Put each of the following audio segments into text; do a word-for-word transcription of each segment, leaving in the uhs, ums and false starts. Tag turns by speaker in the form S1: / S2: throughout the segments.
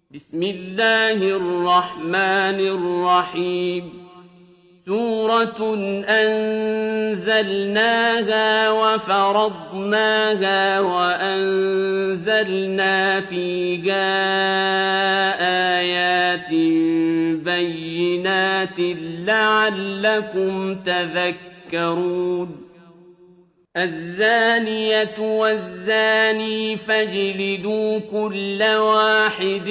S1: بسم الله الرحمن الرحيم سورة أنزلناها وفرضناها وأنزلنا فيها آيات بينات لعلكم تذكرون الزانية والزاني فاجلدوا كل واحد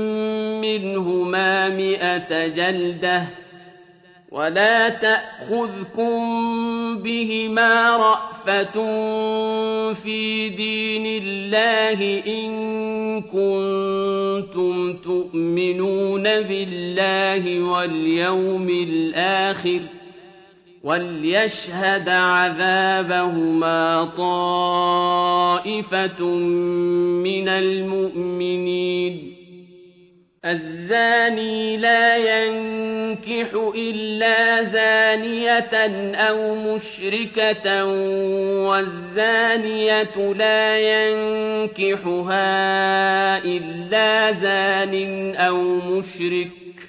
S1: منهما مئة جلدة ولا تأخذكم بهما رأفة في دين الله إن كنتم تؤمنون بالله واليوم الآخر وليشهد عذابهما طائفة من المؤمنين الزاني لا ينكح إلا زانية أو مشركة والزانية لا ينكحها إلا زان أو مشرك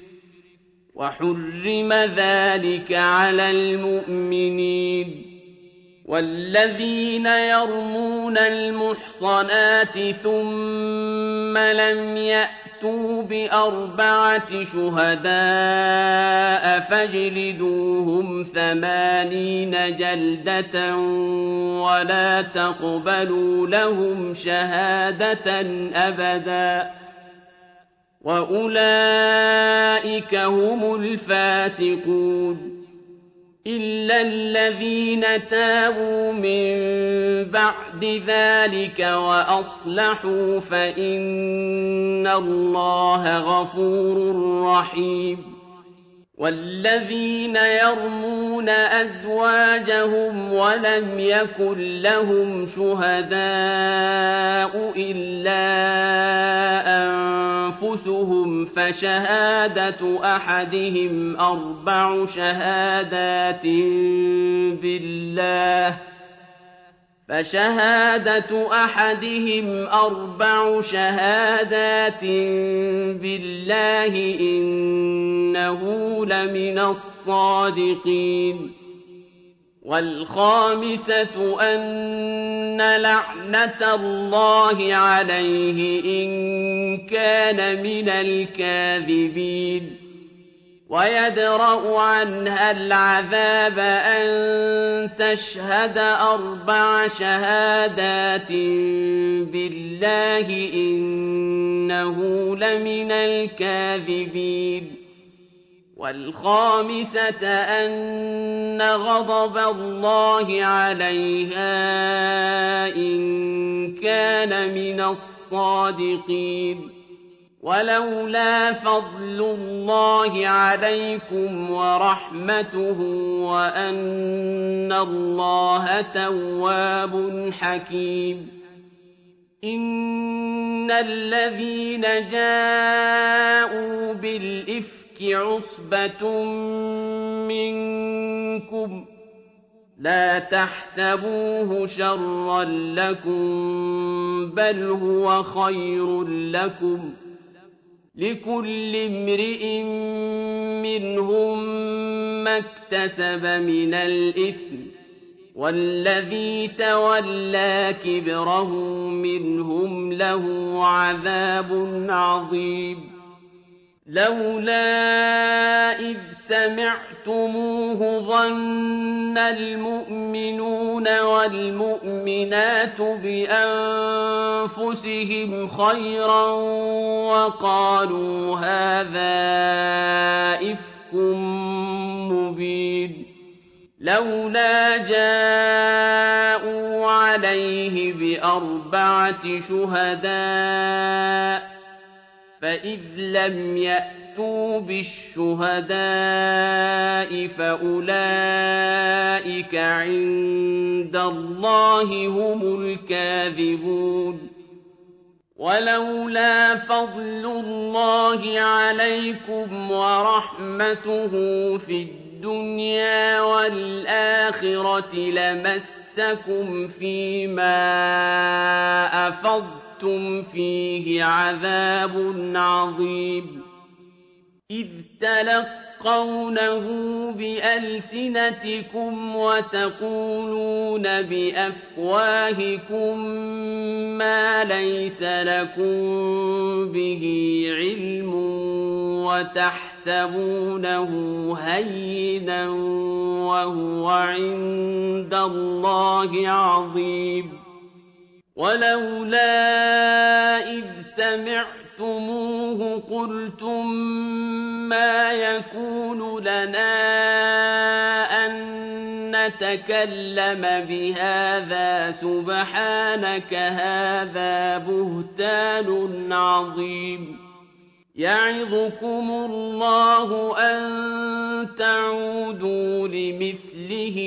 S1: وحرم ذلك على المؤمنين والذين يرمون المحصنات ثم لم يأتوا بأربعة شهداء فاجلدوهم ثمانين جلدة ولا تقبلوا لهم شهادة أبدا وأولئك هم الفاسقون إلا الذين تابوا من بعد ذلك وأصلحوا فإن الله غفور رحيم والذين يرمون أزواجهم ولم يكن لهم شهداء إلا أنفسهم فشهادة أحدهم أربع شهادات بالله فشهادة أحدهم أربع شهادات بالله إنه لمن الصادقين والخامسة أن لعنة الله عليه إن كان من الكاذبين ويدرأ عنها العذاب أن تشهد أربع شهادات بالله إنه لمن الكاذبين والخامسة أن غضب الله عليها إن كان من الصادقين ولولا فضل الله عليكم ورحمته وأن الله تواب حكيم إن الذين جاءوا بالإفك عصبة منكم لا تحسبوه شرا لكم بل هو خير لكم لكل امرئ منهم ما اكتسب من الإثم والذي تولى كبره منهم له عذاب عظيم لولا إذ سمعتموه ظن المؤمنون والمؤمنات بأنفسهم خيرا وقالوا هذا إفك مبين لولا جاءوا عليه بأربعة شهداء فإذ لم يأتوا بالشهداء فأولئك عند الله هم الكاذبون ولولا فضل الله عليكم ورحمته في الدنيا والآخرة لمسكم فيما أفضتم وأنتم فيه عذاب عظيم إذ تلقونه بألسنتكم وتقولون بأفواهكم ما ليس لكم به علم وتحسبونه هينا وهو عند الله عظيم ولولا إذ سمعتموه قلتم ما يكون لنا أن نتكلم بهذا سبحانك هذا بهتان عظيم يعظكم الله أن تعودوا لمثله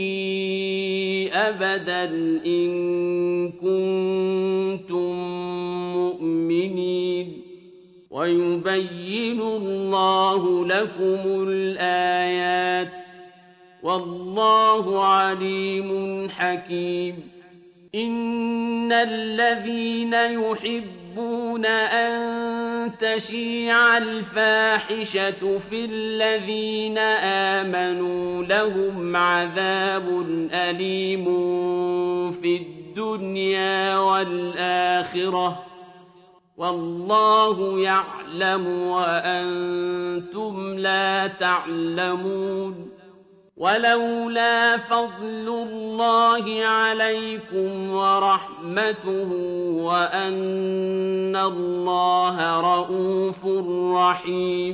S1: أبدا إن كنتم مؤمنين ويبين الله لكم الآيات والله عليم حكيم إن الذين يحبون أن تشيع الفاحشة في الذين آمنوا لهم عذاب أليم في الدنيا والآخرة والله يعلم وأنتم لا تعلمون ولولا فضل الله عليكم ورحمته وأن الله رءوف رحيم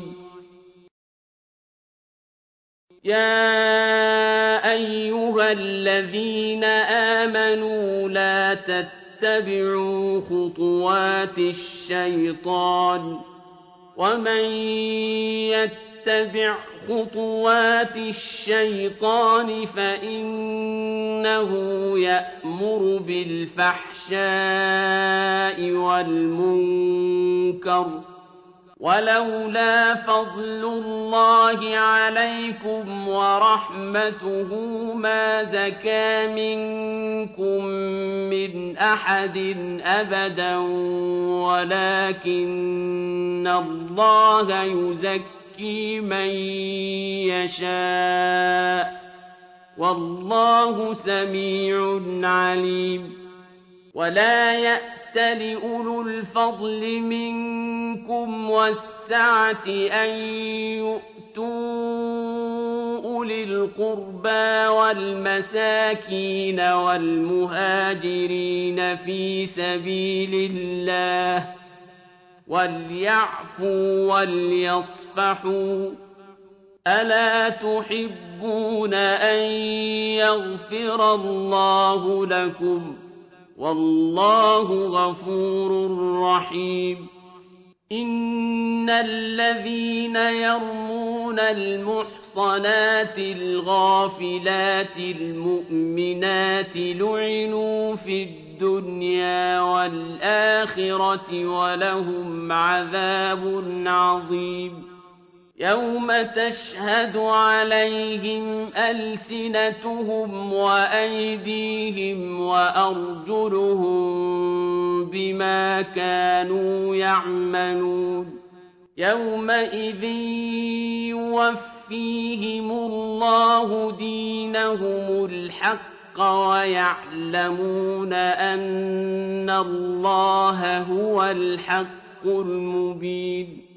S1: يا أيها الذين آمنوا لا تتبعوا خطوات الشيطان ومن يتبع خطوات الشيطان فإنه يأمر بالفحشاء والمنكر ولولا فضل الله عليكم ورحمته ما زكى منكم من أحد أبدا ولكن الله يزكي من يشاء والله سميع عليم ولا يأت لأولو الفضل منكم والسعة أن يؤتوا أولي القربى والمساكين والمهاجرين في سبيل الله وليعفوا وليصفحوا ألا تحبون أن يغفر الله لكم والله غفور رحيم إن الذين يرمون المحصنات الغافلات المؤمنات لعنوا في الدنيا والآخرة ولهم عذاب عظيم يوم تشهد عليهم ألسنتهم وأيديهم وأرجلهم بما كانوا يعملون يومئذ يوفيهم الله دينهم الحق ويعلمون أن الله هو الحق المبين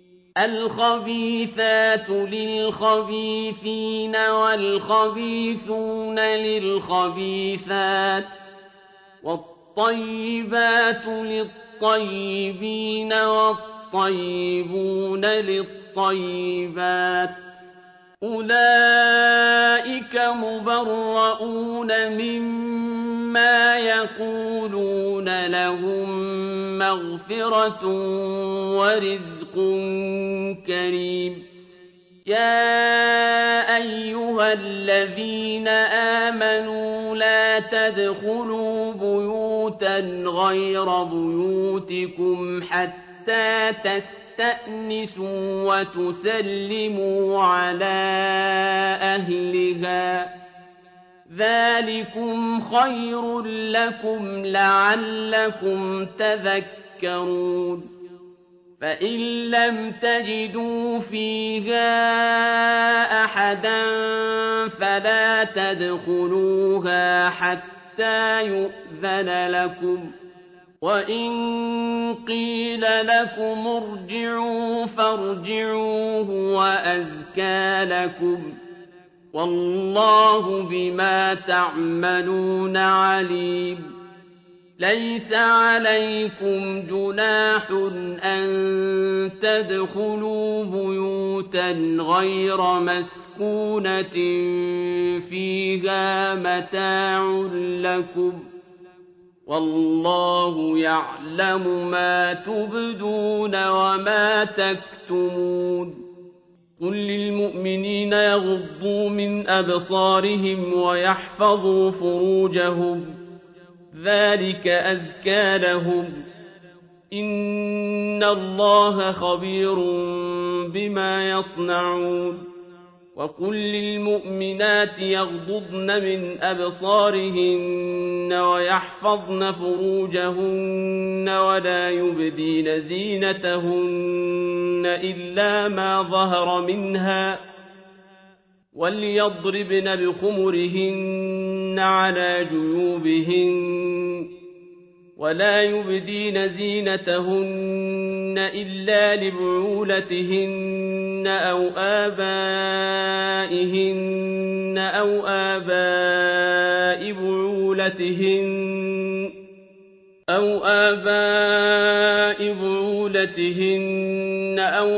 S1: الخبيثات للخبيثين والخبيثون للخبيثات والطيبات للطيبين والطيبون للطيبات أولئك مبرؤون مما يقولون لهم مغفرة ورزق كريم يا أيها الذين آمنوا لا تدخلوا بيوتا غير بيوتكم حتى تستأنسوا وتسلموا على أهلها ذلكم خير لكم لعلكم تذكرون فإن لم تجدوا فيها أحدا فلا تدخلوها حتى يؤذن لكم وإن قيل لكم ارجعوا فارجعوا هو أزكى لكم والله بما تعملون عليم ليس عليكم جناح أن تدخلوا بيوتا غير مسكونة فيها متاع لكم والله يعلم ما تبدون وما تكتمون قل للمؤمنين يغضوا من أبصارهم ويحفظوا فروجهم ذلك أزكى لهم إن الله خبير بما يصنعون وقل للمؤمنات يغضضن من أبصارهن ويحفظن فروجهن ولا يبدين زينتهن إلا ما ظهر منها وليضربن بخمرهن على جيوبهن ولا يبدين زينتهن إلا لبعولتهن أو آبائهن أو آباء بعولتهن أو آباء بعولتهن أو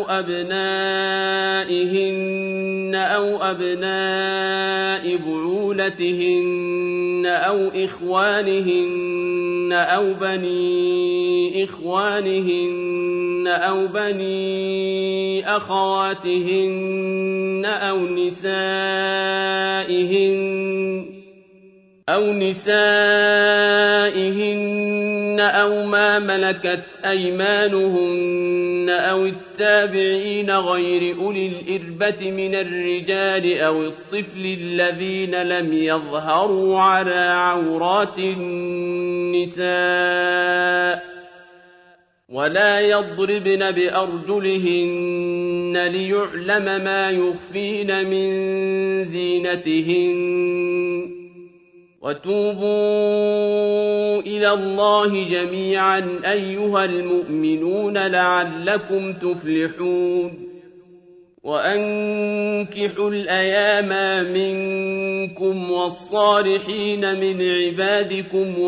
S1: أبنائهن أو أبناء بعولتهن أو إخوانهن أو بني إخوانهن أو بني أخواتهن أو نسائهن أو نسائهن أو ما ملكت أيمانهن أو التابعين غير أولي الإربة من الرجال أو الطفل الذين لم يظهروا على عورات النساء ولا يضربن بأرجلهن ليعلم ما يخفين من زينتهن وتوبوا إلى الله جميعا أيها المؤمنون لعلكم تفلحون وأنكحوا الأيام منكم والصالحين من عبادكم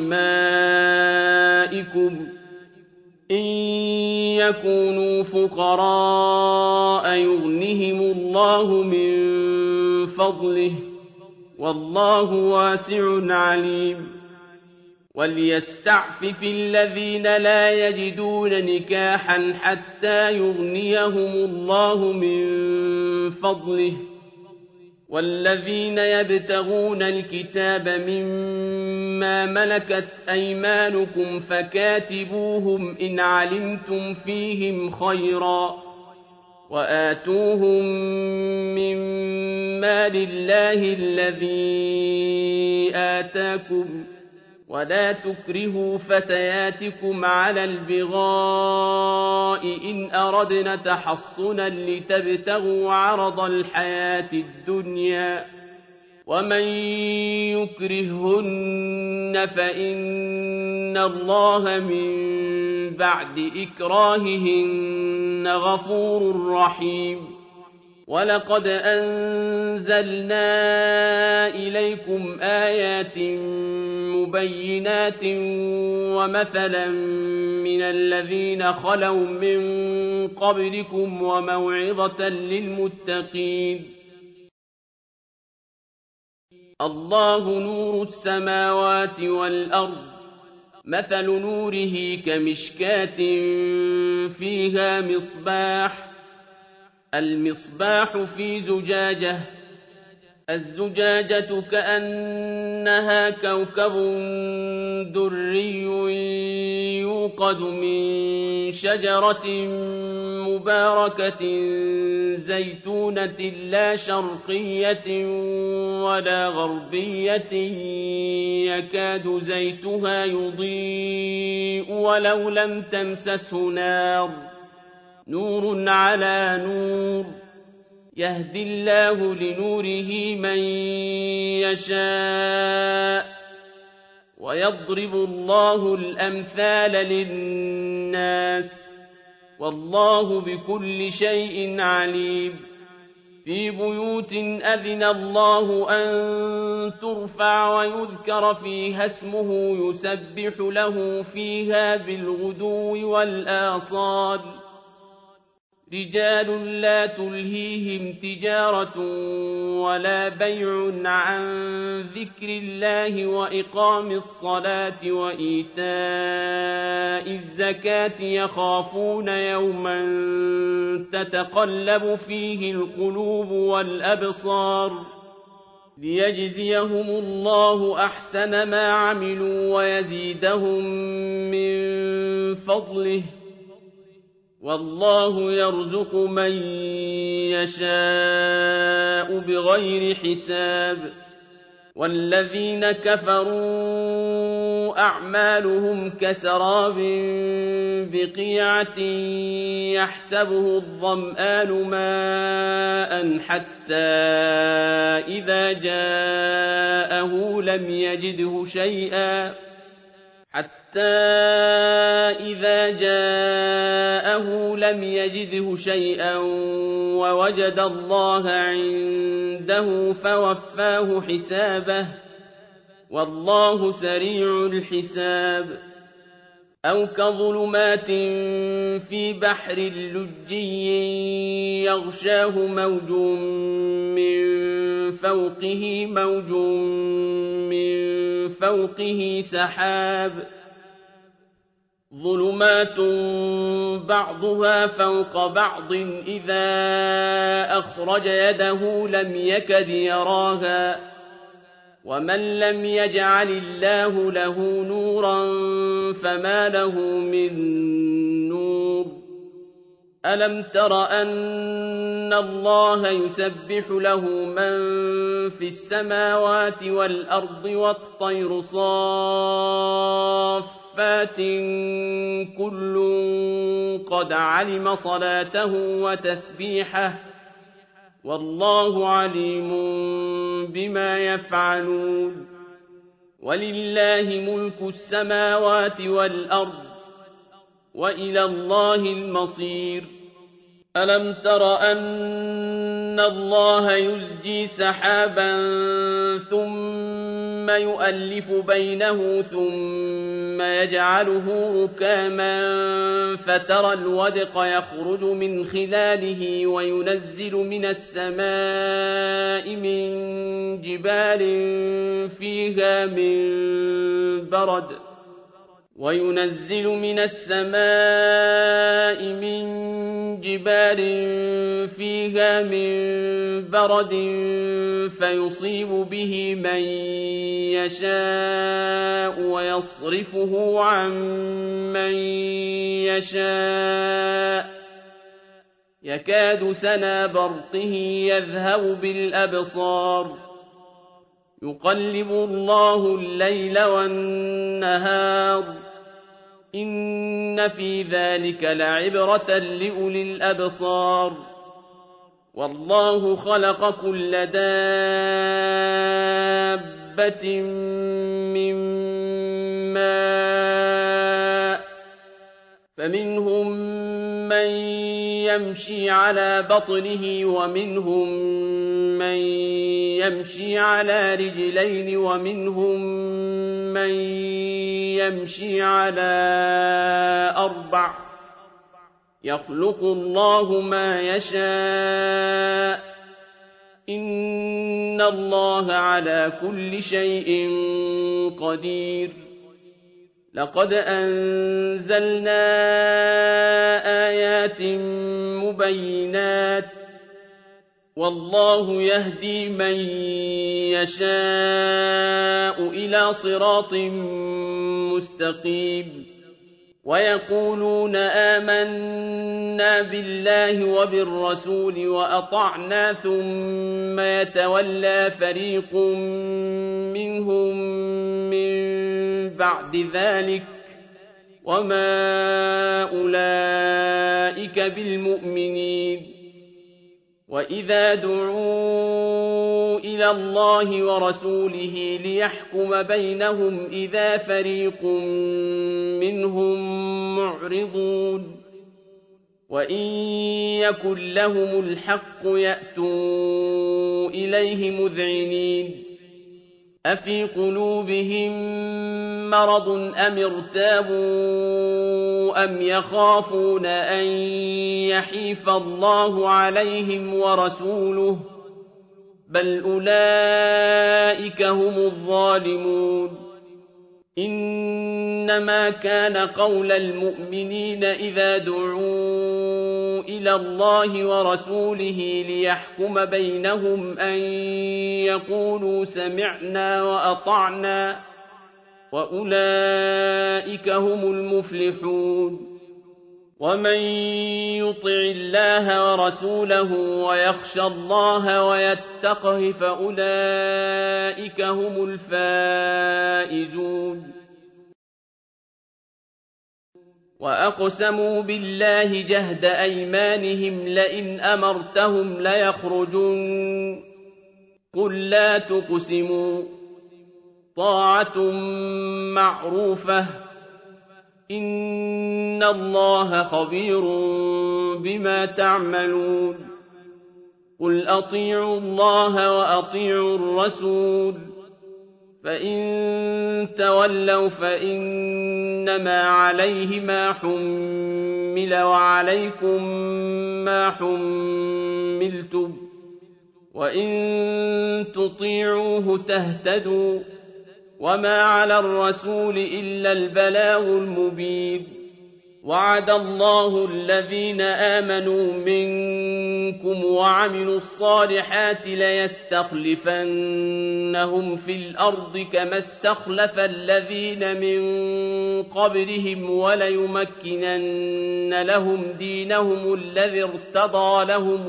S1: وإمائكم إن يكونوا فقراء يغنهم الله من فضله والله واسع عليم وليستعفف الذين لا يجدون نكاحا حتى يغنيهم الله من فضله والذين يبتغون الكتاب مما ملكت أيمانكم فكاتبوهم إن علمتم فيهم خيرا وآتوهم من مال الله الذي آتاكم ولا تكرهوا فتياتكم على البغاء إن أردنا تحصنا لتبتغوا عرض الحياة الدنيا ومن يكرههن فإن الله من بعد إكراههن غفور رحيم ولقد أنزلنا إليكم آيات مبينات ومثلا من الذين خلوا من قبلكم وموعظة للمتقين الله نور السماوات والأرض مثل نوره كمشكاة فيها مصباح المصباح في زجاجة الزجاجة كأنها كوكب دري يوقد من شجرة مباركة زيتونة لا شرقية ولا غربية يكاد زيتها يضيء ولو لم تمسسه نار نور على نور يهدي الله لنوره من يشاء ويضرب الله الأمثال للناس والله بكل شيء عليم في بيوت أذن الله أن ترفع ويذكر فيها اسمه يسبح له فيها بالغدو والآصال رجال لا تلهيهم تجارة ولا بيع عن ذكر الله وإقام الصلاة وإيتاء الزكاة يخافون يوما تتقلب فيه القلوب والأبصار ليجزيهم الله أحسن ما عملوا ويزيدهم من فضله والله يرزق من يشاء بغير حساب والذين كفروا أعمالهم كسراب بقيعة يحسبه الظمآن ماء حتى إذا جاءه لم يجده شيئا حتى إذا جاءه لم يجده شيئا ووجد الله عنده فوفاه حسابه والله سريع الحساب أو كظلمات في بحر لجي يغشاه موج من فوقه موج من فوقه سحاب ظلمات بعضها فوق بعض إذا أخرج يده لم يكد يراها ومن لم يجعل الله له نورا فما له من نور ألم تر أن الله يسبح له من في السماوات والأرض والطير صافات كل قد علم صلاته وتسبيحه والله عليم بما يفعلون ولله ملك السماوات والأرض وإلى الله المصير ألم تر أن الله يزجي سحابا ثم يؤلف بينه ثم يجعله ركاما فترى الودق يخرج من خلاله وينزل من السماء من جبال فيها من برد وينزل من السماء من جبال فيها من برد فيصيب به من يشاء ويصرفه عن من يشاء يكاد سنا برقه يذهب بالأبصار يقلب الله الليل والنهار إن في ذلك لعبرة لأولي الأبصار والله خلق كل دابة من ماء فمنهم من يمشي على بطنه ومنهم من يمشي على رجلين ومنهم من يمشي على أربع يخلق الله ما يشاء إن الله على كل شيء قدير لقد أنزلنا آيات مبينات والله يهدي من يشاء إلى صراط مستقيم ويقولون آمنا بالله وبالرسول وأطعنا ثم يتولى فريق منهم من بعد ذلك وما أولئك بالمؤمنين وإذا دعوا إلى الله ورسوله ليحكم بينهم إذا فريق منهم معرضون وإن يكن لهم الحق يأتوا إليه مذعنين أفي قلوبهم مرض أم ارتابوا أم يخافون أن يحيف الله عليهم ورسوله بل أولئك هم الظالمون إنما كان قول المؤمنين إذا دعوا إلى الله ورسوله ليحكم بينهم أن يقولوا سمعنا وأطعنا وأولئك هم المفلحون ومن يطع الله ورسوله ويخشى الله ويتقه فأولئك هم الفائزون وأقسموا بالله جهد أيمانهم لئن أمرتهم ليخرجن قل لا تقسموا طاعة معروفة إن الله خبير بما تعملون قل أطيعوا الله وأطيعوا الرسول فإن تولوا فإنما عليه ما حمل وعليكم ما حملتم وإن تطيعوه تهتدوا وما على الرسول إلا البلاغ المبين وعد الله الذين آمنوا منكم وعملوا الصالحات ليستخلفنهم في الأرض كما استخلف الذين من قبلهم وليمكنن لهم دينهم الذي ارتضى لهم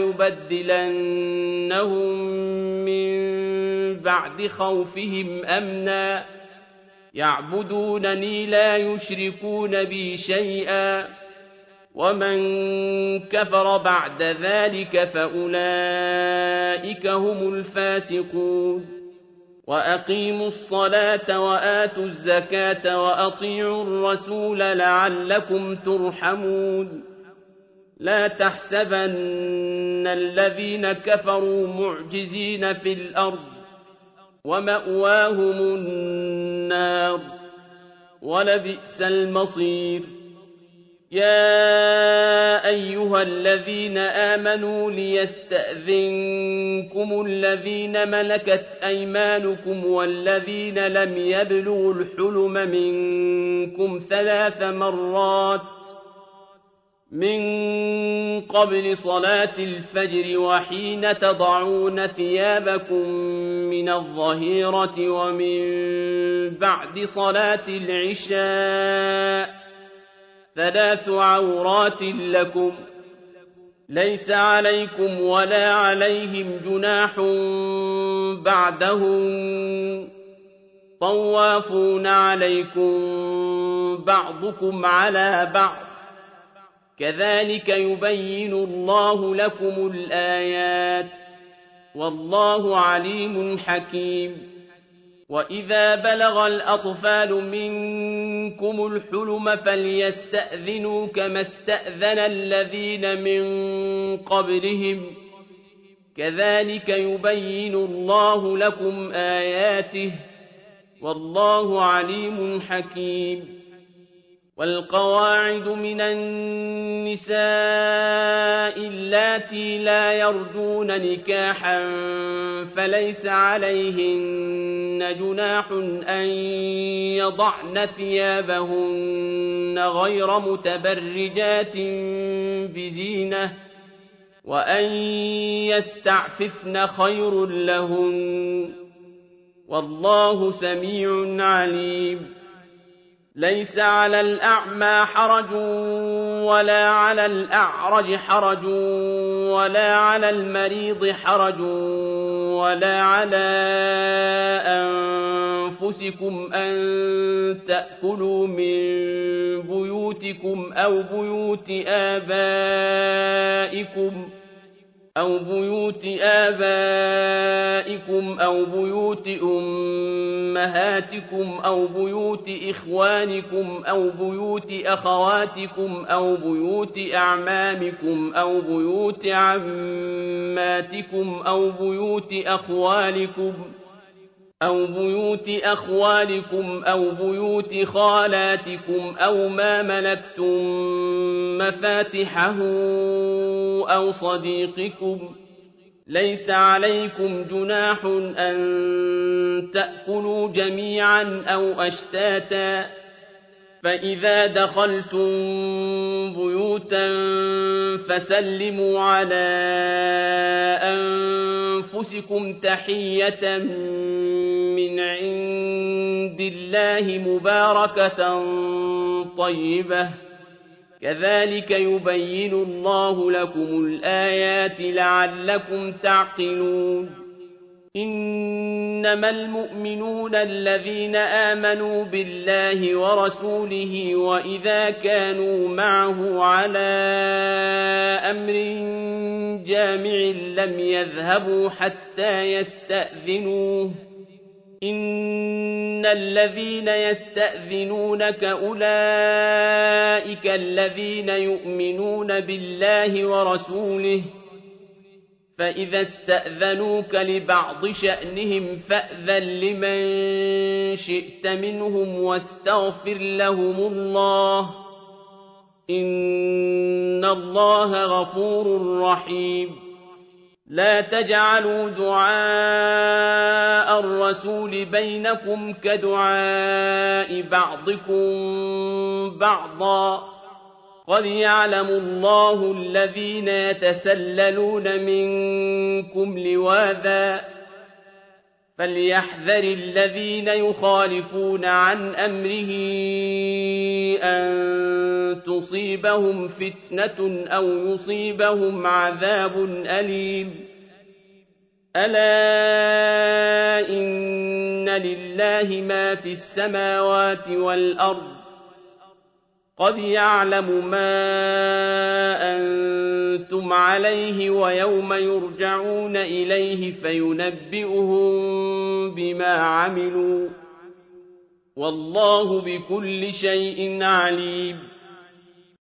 S1: وليبدلنهم من بعد خوفهم أمنا يعبدونني لا يشركون بي شيئا ومن كفر بعد ذلك فأولئك هم الفاسقون وأقيموا الصلاة وآتوا الزكاة وأطيعوا الرسول لعلكم ترحمون لا تحسبن الذين كفروا معجزين في الأرض ومأواهم النار ولبئس المصير يا أيها الذين آمنوا ليستأذنكم الذين ملكت أيمانكم والذين لم يبلغوا الحلم منكم ثلاث مرات من قبل صلاة الفجر وحين تضعون ثيابكم من الظهيرة ومن بعد صلاة العشاء ثلاث عورات لكم ليس عليكم ولا عليهم جناح بعدهم طوافون عليكم بعضكم على بعض كذلك يبين الله لكم الآيات والله عليم حكيم وإذا بلغ الأطفال منكم الحلم فليستأذنوا كما استأذن الذين من قبلهم كذلك يبين الله لكم آياته والله عليم حكيم والقواعد من النساء اللاتي لا يرجون نكاحا فليس عليهن جناح أن يضعن ثيابهن غير متبرجات بزينة وأن يستعففن خير لهن والله سميع عليم ليس على الأعمى حرج ولا على الأعرج حرج ولا على المريض حرج ولا على أنفسكم أن تأكلوا من بيوتكم أو بيوت آبائكم أو بيوت آبائكم أو بيوت أمهاتكم أو بيوت إخوانكم أو بيوت أخواتكم أو بيوت أعمامكم أو بيوت عماتكم أو بيوت أخوالكم أو بيوت أخوالكم أو بيوت خالاتكم أو ما ملكتم مفاتحه أو صديقكم ليس عليكم جناح أن تأكلوا جميعا أو أشتاتا فإذا دخلتم بيوتا فسلموا على أنفسكم تحية من عند الله مباركة طيبة كذلك يبين الله لكم الآيات لعلكم تعقلون إنما المؤمنون الذين آمنوا بالله ورسوله وإذا كانوا معه على أمر جامع لم يذهبوا حتى يستأذنوه إن الذين يستأذنونك أولئك الذين يؤمنون بالله ورسوله فإذا استأذنوك لبعض شأنهم فأذن لمن شئت منهم واستغفر لهم الله إن الله غفور رحيم لا تجعلوا دعاء الرسول بينكم كدعاء بعضكم بعضا قد يعلم الله الذين يتسللون منكم لواذا فليحذر الذين يخالفون عن أمره أن تصيبهم فتنة أو يصيبهم عذاب أليم ألا إن لله ما في السماوات والأرض قد يعلم ما أنتم عليه ويوم يرجعون إليه فينبئهم بما عملوا والله بكل شيء عليم